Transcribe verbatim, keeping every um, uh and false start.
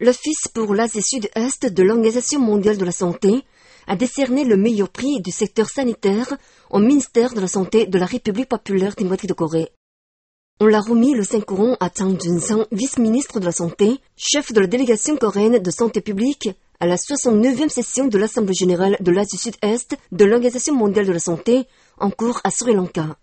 L'Office pour l'Asie Sud-Est de l'Organisation mondiale de la santé a décerné le meilleur prix du secteur sanitaire au ministère de la Santé de la République populaire démocratique de Corée. On l'a remis le cinq courant à Chang Jun-sang, vice-ministre de la Santé, chef de la délégation coréenne de santé publique, à la soixante-neuvième session de l'Assemblée générale de l'Asie Sud-Est de l'Organisation mondiale de la santé, en cours à Sri Lanka.